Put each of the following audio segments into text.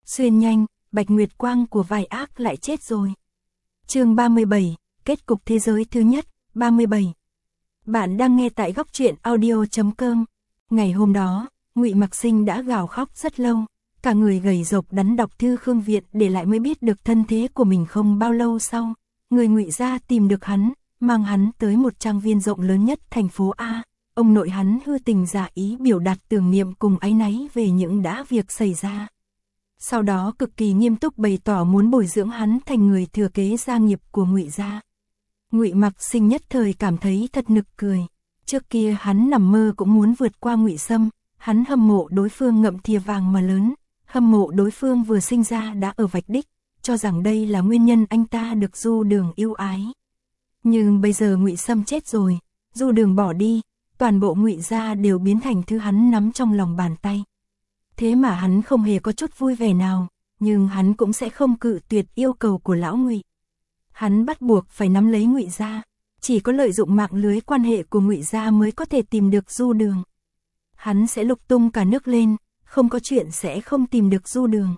Xuyên nhanh, Bạch Nguyệt Quang của vài ác lại chết rồi. Chương 37, kết cục thế giới thứ nhất, 37. Bạn đang nghe tại góc truyện audio.com. Ngày hôm đó, Ngụy Mặc Sinh đã gào khóc rất lâu, cả người gầy rộc đắn đọc thư Khương Viện để lại mới biết được thân thế của mình không bao lâu sau. Người Ngụy gia tìm được hắn, mang hắn tới một trang viên rộng lớn nhất thành phố A. Ông nội hắn hư tình giả ý biểu đạt tưởng niệm cùng áy náy về những việc xảy ra. Sau đó cực kỳ nghiêm túc bày tỏ muốn bồi dưỡng hắn thành người thừa kế gia nghiệp của Ngụy gia. Ngụy Mặc Sinh nhất thời cảm thấy thật nực cười. Trước kia hắn nằm mơ cũng muốn vượt qua Ngụy Sâm, hắn hâm mộ đối phương ngậm thìa vàng mà lớn, hâm mộ đối phương vừa sinh ra đã ở vạch đích, cho rằng đây là nguyên nhân anh ta được Du Đường yêu ái. Nhưng bây giờ Ngụy Sâm chết rồi, Du Đường bỏ đi, toàn bộ Ngụy gia đều biến thành thứ hắn nắm trong lòng bàn tay. Thế mà hắn không hề có chút vui vẻ nào, nhưng hắn cũng sẽ không cự tuyệt yêu cầu của lão Ngụy. Hắn bắt buộc phải nắm lấy Ngụy gia, chỉ có lợi dụng mạng lưới quan hệ của Ngụy gia mới có thể tìm được Du Đường. Hắn sẽ lục tung cả nước lên, không có chuyện sẽ không tìm được Du Đường.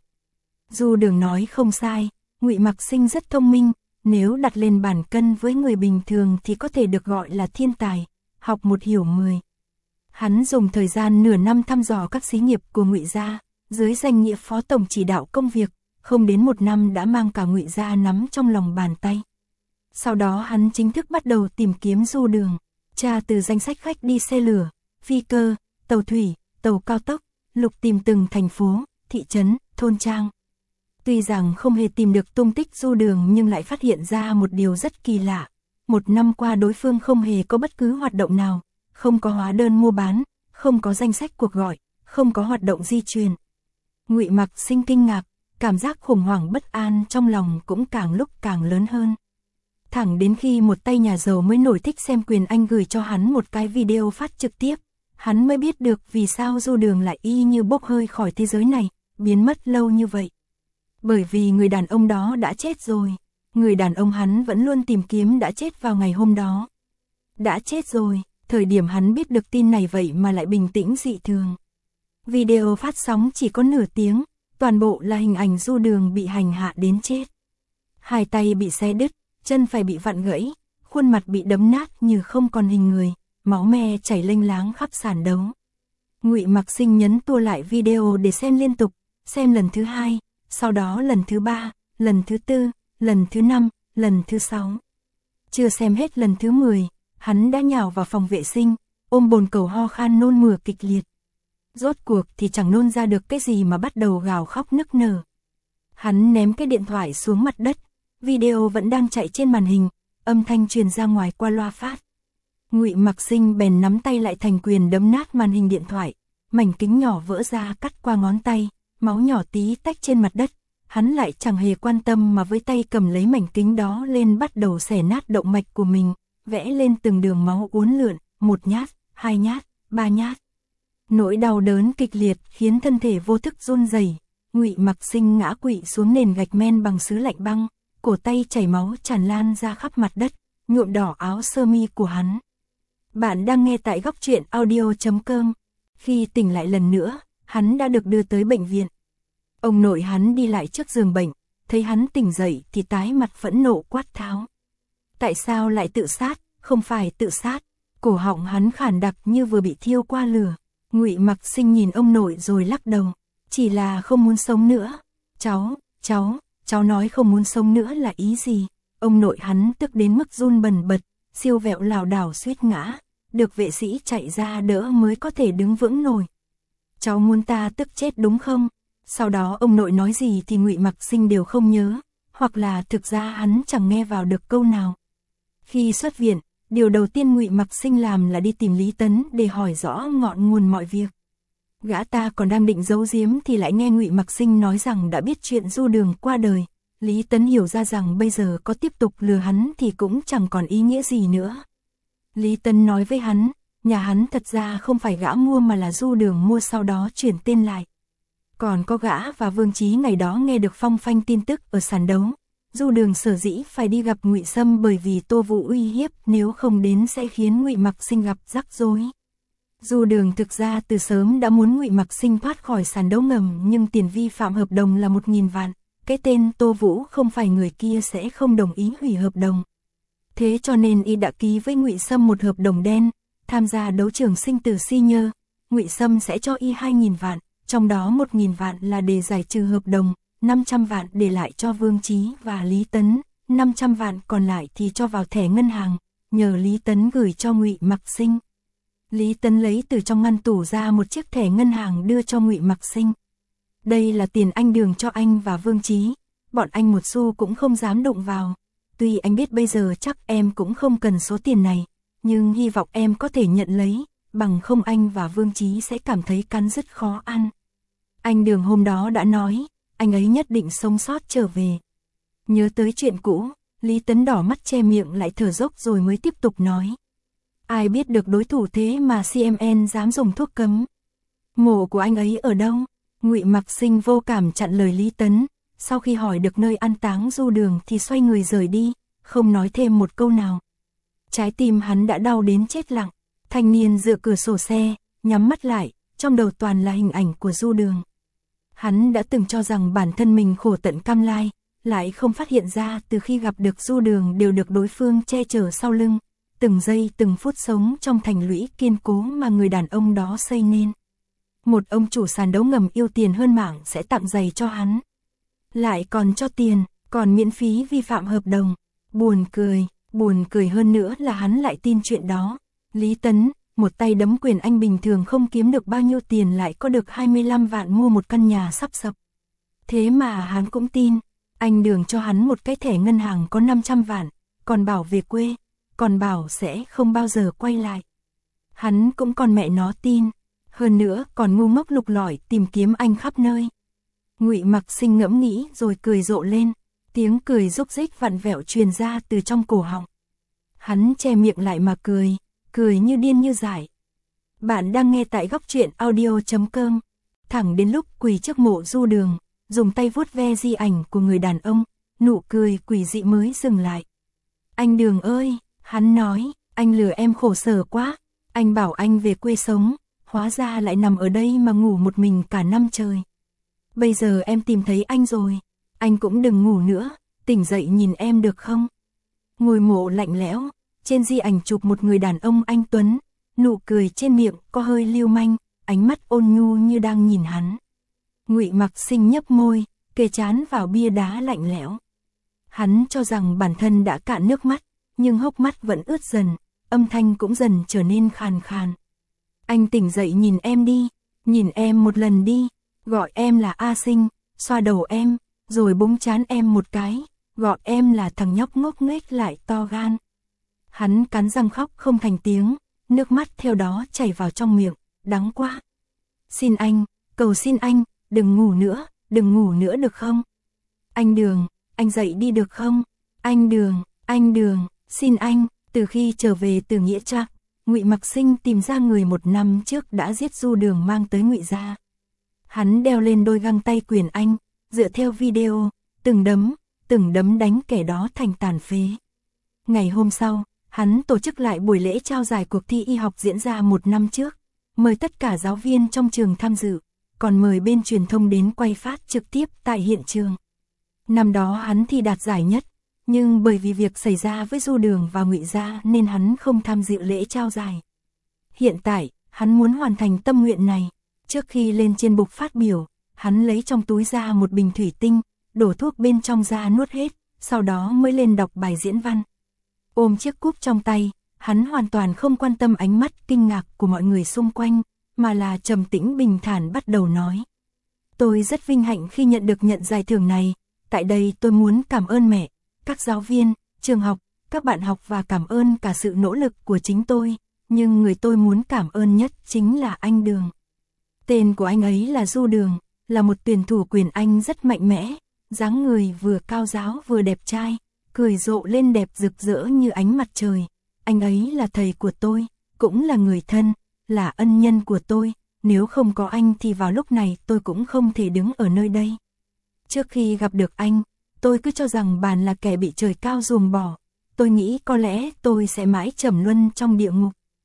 Du Đường nói không sai, Ngụy Mặc Sinh rất thông minh, nếu đặt lên bàn cân với người bình thường thì có thể được gọi là thiên tài, học một hiểu 10. Hắn dùng thời gian nửa năm thăm dò các xí nghiệp của Ngụy gia, dưới danh nghĩa phó tổng chỉ đạo công việc, không đến một năm đã mang cả Ngụy gia nắm trong lòng bàn tay. Sau đó hắn chính thức bắt đầu tìm kiếm Du Đường, tra từ danh sách khách đi xe lửa, phi cơ, tàu thủy, tàu cao tốc, lục tìm từng thành phố, thị trấn, thôn trang. Tuy rằng không hề tìm được tung tích Du Đường nhưng lại phát hiện ra một điều rất kỳ lạ. Một năm qua đối phương không hề có bất cứ hoạt động nào, không có hóa đơn mua bán, không có danh sách cuộc gọi, không có hoạt động di truyền. Ngụy Mặc Sinh kinh ngạc, cảm giác khủng hoảng bất an trong lòng cũng càng lúc càng lớn hơn. Thẳng đến khi một tay nhà giàu mới nổi thích xem Quyền Anh gửi cho hắn một cái video phát trực tiếp, hắn mới biết được vì sao Du Đường lại y như bốc hơi khỏi thế giới này, biến mất lâu như vậy. Bởi vì người đàn ông đó đã chết rồi, người đàn ông hắn vẫn luôn tìm kiếm đã chết vào ngày hôm đó. Đã chết rồi, thời điểm hắn biết được tin này vậy mà lại bình tĩnh dị thường. Video phát sóng chỉ có nửa tiếng, toàn bộ là hình ảnh Du Đường bị hành hạ đến chết. Hai tay bị xé đứt, chân phải bị vặn gãy, khuôn mặt bị đấm nát như không còn hình người, máu me chảy lênh láng khắp sàn đấu. Ngụy Mặc Sinh nhấn tua lại video để xem liên tục, xem lần thứ 2, sau đó lần thứ 3, lần thứ 4, lần thứ 5, lần thứ 6. Chưa xem hết lần thứ 10, hắn đã nhào vào phòng vệ sinh, ôm bồn cầu ho khan nôn mửa kịch liệt. Rốt cuộc thì chẳng nôn ra được cái gì mà bắt đầu gào khóc nức nở. Hắn ném cái điện thoại xuống mặt đất, video vẫn đang chạy trên màn hình, âm thanh truyền ra ngoài qua loa phát. Ngụy Mặc Sinh bèn nắm tay lại thành quyền đấm nát màn hình điện thoại, mảnh kính nhỏ vỡ ra cắt qua ngón tay, máu nhỏ tí tách trên mặt đất. Hắn lại chẳng hề quan tâm mà với tay cầm lấy mảnh kính đó lên bắt đầu xẻ nát động mạch của mình, vẽ lên từng đường máu uốn lượn, 1 nhát, 2 nhát, 3 nhát. Nỗi đau đớn kịch liệt khiến thân thể vô thức run rẩy. Ngụy Mặc Sinh ngã quỵ xuống nền gạch men bằng sứ lạnh băng, cổ tay chảy máu tràn lan ra khắp mặt đất, nhuộm đỏ áo sơ mi của hắn. Bạn đang nghe tại góc truyện audio.com. Khi tỉnh lại lần nữa, hắn đã được đưa tới bệnh viện. Ông nội hắn đi lại trước giường bệnh, thấy hắn tỉnh dậy thì tái mặt phẫn nộ quát tháo. Tại sao lại tự sát, không phải tự sát? Cổ họng hắn khản đặc như vừa bị thiêu qua lửa. Ngụy Mặc Sinh nhìn ông nội rồi lắc đầu, chỉ là không muốn sống nữa. Cháu nói không muốn sống nữa là ý gì? Ông nội hắn tức đến mức run bần bật, siêu vẹo lảo đảo suýt ngã, được vệ sĩ chạy ra đỡ mới có thể đứng vững nổi. Cháu muốn ta tức chết đúng không? Sau đó ông nội nói gì thì Ngụy Mặc Sinh đều không nhớ, hoặc là thực ra hắn chẳng nghe vào được câu nào. Khi xuất viện, điều đầu tiên Ngụy Mặc Sinh làm là đi tìm Lý Tấn để hỏi rõ ngọn nguồn mọi việc. Gã ta còn đang định giấu giếm thì lại nghe Ngụy Mặc Sinh nói rằng đã biết chuyện Du Đường qua đời. Lý Tấn hiểu ra rằng bây giờ có tiếp tục lừa hắn thì cũng chẳng còn ý nghĩa gì nữa. Lý Tấn nói với hắn, nhà hắn thật ra không phải gã mua mà là Du Đường mua sau đó chuyển tên lại. Còn có gã và Vương Chí ngày đó nghe được phong phanh tin tức ở sàn đấu. Du Đường sở dĩ phải đi gặp Ngụy Sâm bởi vì Tô Vũ uy hiếp nếu không đến sẽ khiến Ngụy Mặc Sinh gặp rắc rối. Du Đường thực ra từ sớm đã muốn Ngụy Mặc Sinh thoát khỏi sàn đấu ngầm, nhưng tiền vi phạm hợp đồng là 1.000 vạn, cái tên Tô Vũ không phải người kia sẽ không đồng ý hủy hợp đồng. Thế cho nên y đã ký với Ngụy Sâm một hợp đồng đen, tham gia đấu trường sinh tử senior, Ngụy Sâm sẽ cho y 2.000 vạn, trong đó 1.000 vạn là để giải trừ hợp đồng, 500 vạn để lại cho Vương Chí và Lý Tấn, 500 vạn còn lại thì cho vào thẻ ngân hàng, nhờ Lý Tấn gửi cho Ngụy Mặc Sinh. Lý Tấn lấy từ trong ngăn tủ ra một chiếc thẻ ngân hàng đưa cho Ngụy Mặc Sinh. Đây là tiền anh Đường cho anh và Vương Chí, bọn anh một xu cũng không dám đụng vào. Tuy anh biết bây giờ chắc em cũng không cần số tiền này, nhưng hy vọng em có thể nhận lấy, bằng không anh và Vương Chí sẽ cảm thấy cắn rứt khó ăn. Anh Đường hôm đó đã nói, anh ấy nhất định sống sót trở về. Nhớ tới chuyện cũ, Lý Tấn đỏ mắt che miệng lại thở dốc rồi mới tiếp tục nói. Ai biết được đối thủ thế mà CMN dám dùng thuốc cấm. Mộ của anh ấy ở đâu? Ngụy Mặc Sinh vô cảm chặn lời Lý Tấn, sau khi hỏi được nơi an táng Du Đường thì xoay người rời đi, không nói thêm một câu nào. Trái tim hắn đã đau đến chết lặng, thanh niên dựa cửa sổ xe, nhắm mắt lại, trong đầu toàn là hình ảnh của Du Đường. Hắn đã từng cho rằng bản thân mình khổ tận cam lai, lại không phát hiện ra từ khi gặp được Du Đường đều được đối phương che chở sau lưng, từng giây từng phút sống trong thành lũy kiên cố mà người đàn ông đó xây nên. Một ông chủ sàn đấu ngầm yêu tiền hơn mạng sẽ tặng giày cho hắn. Lại còn cho tiền, còn miễn phí vi phạm hợp đồng. Buồn cười hơn nữa là hắn lại tin chuyện đó. Lý Tấn, một tay đấm quyền anh bình thường không kiếm được bao nhiêu tiền lại có được 25 vạn mua một căn nhà sắp sập. Thế mà hắn cũng tin, anh Đường cho hắn một cái thẻ ngân hàng có 500 vạn, còn bảo về quê, còn bảo sẽ không bao giờ quay lại. Hắn cũng còn mẹ nó tin, hơn nữa còn ngu ngốc lục lọi tìm kiếm anh khắp nơi. Ngụy Mặc Sinh ngẫm nghĩ rồi cười rộ lên, tiếng cười rúc rích vặn vẹo truyền ra từ trong cổ họng. Hắn che miệng lại mà cười như điên như dại. Bạn đang nghe tại góc truyện audio.com. Thẳng đến lúc quỳ trước mộ Du Đường, dùng tay vuốt ve di ảnh của người đàn ông, nụ cười quỷ dị mới dừng lại. Anh Đường ơi, hắn nói, anh lừa em khổ sở quá, anh bảo anh về quê sống, hóa ra lại nằm ở đây mà ngủ một mình cả năm trời. Bây giờ em tìm thấy anh rồi, anh cũng đừng ngủ nữa, tỉnh dậy nhìn em được không? Ngôi mộ lạnh lẽo, trên di ảnh chụp một người đàn ông anh tuấn, nụ cười trên miệng có hơi lưu manh, ánh mắt ôn nhu như đang nhìn hắn. Ngụy Mặc Sinh nhấp môi, kề trán vào bia đá lạnh lẽo. Hắn cho rằng bản thân đã cạn nước mắt, nhưng hốc mắt vẫn ướt dần, âm thanh cũng dần trở nên khàn khàn. Anh tỉnh dậy nhìn em đi, nhìn em một lần đi, gọi em là A Sinh, xoa đầu em, rồi búng trán em một cái, gọi em là thằng nhóc ngốc nghếch lại to gan. Hắn cắn răng khóc không thành tiếng, nước mắt theo đó chảy vào trong miệng, đắng quá. Xin anh, cầu xin anh, đừng ngủ nữa được không? Anh Đường, anh dậy đi được không? Anh Đường, xin anh. Từ khi trở về từ Nghĩa Trác, Ngụy Mặc Sinh tìm ra người 1 năm trước đã giết Du Đường mang tới Ngụy gia. Hắn đeo lên đôi găng tay quyền anh, dựa theo video, từng đấm đánh kẻ đó thành tàn phế. Ngày hôm sau, hắn tổ chức lại buổi lễ trao giải cuộc thi y học diễn ra 1 năm trước, mời tất cả giáo viên trong trường tham dự, còn mời bên truyền thông đến quay phát trực tiếp tại hiện trường. Năm đó hắn thi đạt giải nhất, nhưng bởi vì việc xảy ra với Du Đường và Ngụy gia nên hắn không tham dự lễ trao giải. Hiện tại, hắn muốn hoàn thành tâm nguyện này. Trước khi lên trên bục phát biểu, hắn lấy trong túi ra một bình thủy tinh, đổ thuốc bên trong ra nuốt hết, sau đó mới lên đọc bài diễn văn. Ôm chiếc cúp trong tay, hắn hoàn toàn không quan tâm ánh mắt kinh ngạc của mọi người xung quanh, mà là trầm tĩnh bình thản bắt đầu nói. Tôi rất vinh hạnh khi nhận giải thưởng này, tại đây tôi muốn cảm ơn mẹ, các giáo viên, trường học, các bạn học và cảm ơn cả sự nỗ lực của chính tôi, nhưng người tôi muốn cảm ơn nhất chính là anh Đường. Tên của anh ấy là Du Đường, là một tuyển thủ quyền Anh rất mạnh mẽ, dáng người vừa cao ráo vừa đẹp trai, cười rộ lên đẹp rực rỡ như ánh mặt trời. Anh ấy là thầy của tôi, cũng là người thân, là ân nhân của tôi, nếu không có anh thì vào lúc này tôi cũng không thể đứng ở nơi đây. Trước khi gặp được anh, tôi cứ cho rằng bạn là kẻ bị trời cao ruồng bỏ, tôi nghĩ có lẽ tôi sẽ mãi trầm luân trong địa ngục.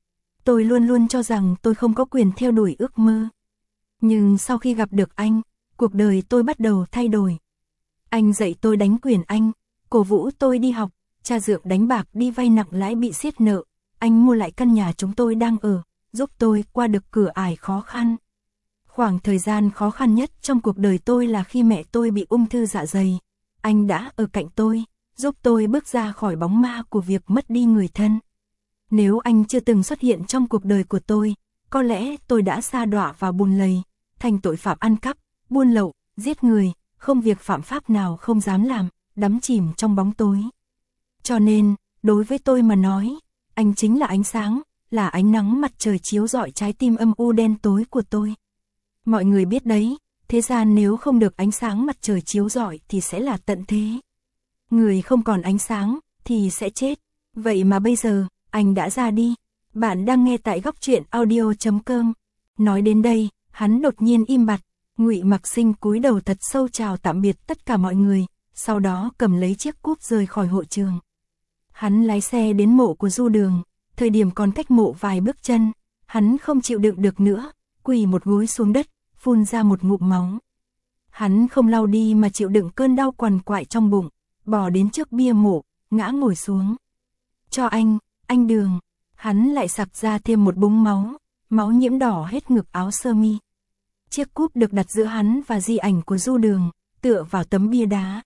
Tôi luôn luôn cho rằng tôi không có quyền theo đuổi ước mơ. Nhưng sau khi gặp được anh, cuộc đời tôi bắt đầu thay đổi. Anh dạy tôi đánh quyền Anh, cổ vũ tôi đi học, cha dượng đánh bạc đi vay nặng lãi bị siết nợ. Anh mua lại căn nhà chúng tôi đang ở, giúp tôi qua được cửa ải khó khăn. Khoảng thời gian khó khăn nhất trong cuộc đời tôi là khi mẹ tôi bị ung thư dạ dày. Anh đã ở cạnh tôi, giúp tôi bước ra khỏi bóng ma của việc mất đi người thân. Nếu anh chưa từng xuất hiện trong cuộc đời của tôi, có lẽ tôi đã sa đọa vào bùn lầy, thành tội phạm ăn cắp, buôn lậu, giết người, không việc phạm pháp nào không dám làm, đắm chìm trong bóng tối. Cho nên, đối với tôi mà nói, anh chính là ánh sáng, là ánh nắng mặt trời chiếu rọi trái tim âm u đen tối của tôi. Mọi người biết đấy, thế gian nếu không được ánh sáng mặt trời chiếu rọi thì sẽ là tận thế. Người không còn ánh sáng thì sẽ chết. Vậy mà bây giờ, anh đã ra đi. Bạn đang nghe tại góc truyện audio.com. Nói đến đây, hắn đột nhiên im bặt. Ngụy Mặc Sinh cúi đầu thật sâu chào tạm biệt tất cả mọi người, sau đó cầm lấy chiếc cúp rời khỏi hội trường. Hắn lái xe đến mộ của Du Đường, thời điểm còn cách mộ vài bước chân, hắn không chịu đựng được nữa, quỳ một gối xuống đất, phun ra một ngụm máu. Hắn không lau đi mà chịu đựng cơn đau quằn quại trong bụng, bò đến trước bia mộ, ngã ngồi xuống. Cho anh Đường, hắn lại sặc ra thêm một búng máu, máu nhiễm đỏ hết ngực áo sơ mi. Chiếc cúp được đặt giữa hắn và di ảnh của Du Đường, tựa vào tấm bia đá.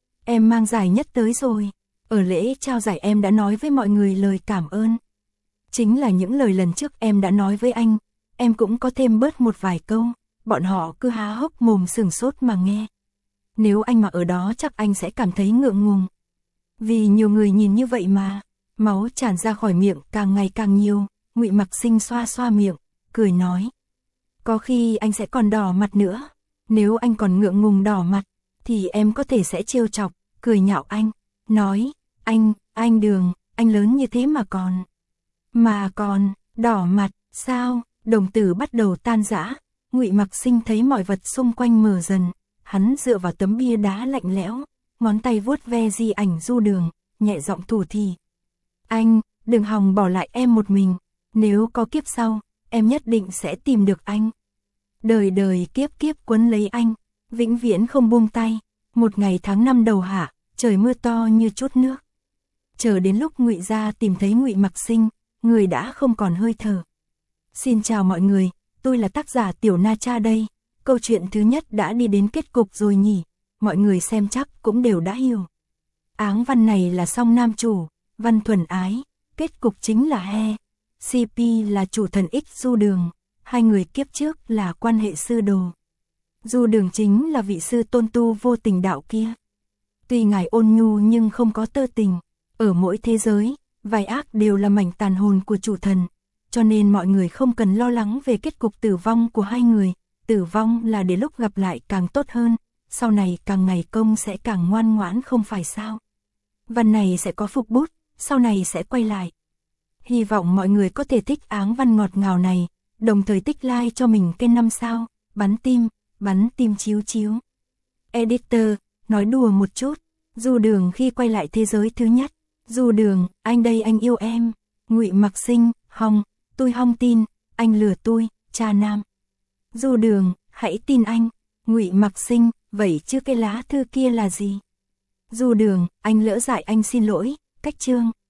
Em mang giải nhất tới rồi, ở lễ trao giải em đã nói với mọi người lời cảm ơn. Chính là những lời lần trước em đã nói với anh, em cũng có thêm bớt một vài câu, bọn họ cứ há hốc mồm sửng sốt mà nghe. Nếu anh mà ở đó chắc anh sẽ cảm thấy ngượng ngùng. Vì nhiều người nhìn như vậy mà, máu tràn ra khỏi miệng càng ngày càng nhiều, Ngụy Mặc Sinh xoa xoa miệng, cười nói. Có khi anh sẽ còn đỏ mặt nữa, nếu anh còn ngượng ngùng đỏ mặt, thì em có thể sẽ trêu chọc, cười nhạo anh, nói, anh Đường, anh lớn như thế mà còn, đỏ mặt, sao, đồng tử bắt đầu tan rã, Ngụy Mặc Sinh thấy mọi vật xung quanh mờ dần, hắn dựa vào tấm bia đá lạnh lẽo, ngón tay vuốt ve di ảnh Du Đường, nhẹ giọng thủ thỉ. Anh, đừng hòng bỏ lại em một mình, nếu có kiếp sau, em nhất định sẽ tìm được anh. Đời đời kiếp kiếp quấn lấy anh, vĩnh viễn không buông tay. Một ngày tháng năm đầu hạ, trời mưa to như chút nước. Chờ đến lúc Ngụy gia tìm thấy Ngụy Mặc Sinh, người đã không còn hơi thở. Xin chào mọi người, tôi là tác giả Tiểu Na Cha đây. Câu chuyện thứ nhất đã đi đến kết cục rồi nhỉ, mọi người xem chắc cũng đều đã hiểu. Áng văn này là song nam chủ, văn thuần ái, kết cục chính là he. CP là chủ thần X Du Đường, hai người kiếp trước là quan hệ sư đồ. Du Đường chính là vị sư tôn tu vô tình đạo kia. Tuy ngài ôn nhu nhưng không có tơ tình, ở mỗi thế giới, vài ác đều là mảnh tàn hồn của chủ thần, cho nên mọi người không cần lo lắng về kết cục tử vong của hai người. Tử vong là để lúc gặp lại càng tốt hơn, sau này càng ngày công sẽ càng ngoan ngoãn không phải sao. Văn này sẽ có phục bút, sau này sẽ quay lại. Hy vọng mọi người có thể thích áng văn ngọt ngào này, đồng thời tích like cho mình kênh 5 sao, bắn tim chiếu chiếu. Editor, nói đùa một chút, Du Đường khi quay lại thế giới thứ nhất. Du Đường, anh đây anh yêu em. Ngụy Mặc Sinh, hong, tôi hong tin, anh lừa tôi, cha nam. Du Đường, hãy tin anh. Ngụy Mặc Sinh, vậy chứ cái lá thư kia là gì? Du Đường, anh lỡ dại anh xin lỗi, cách chương.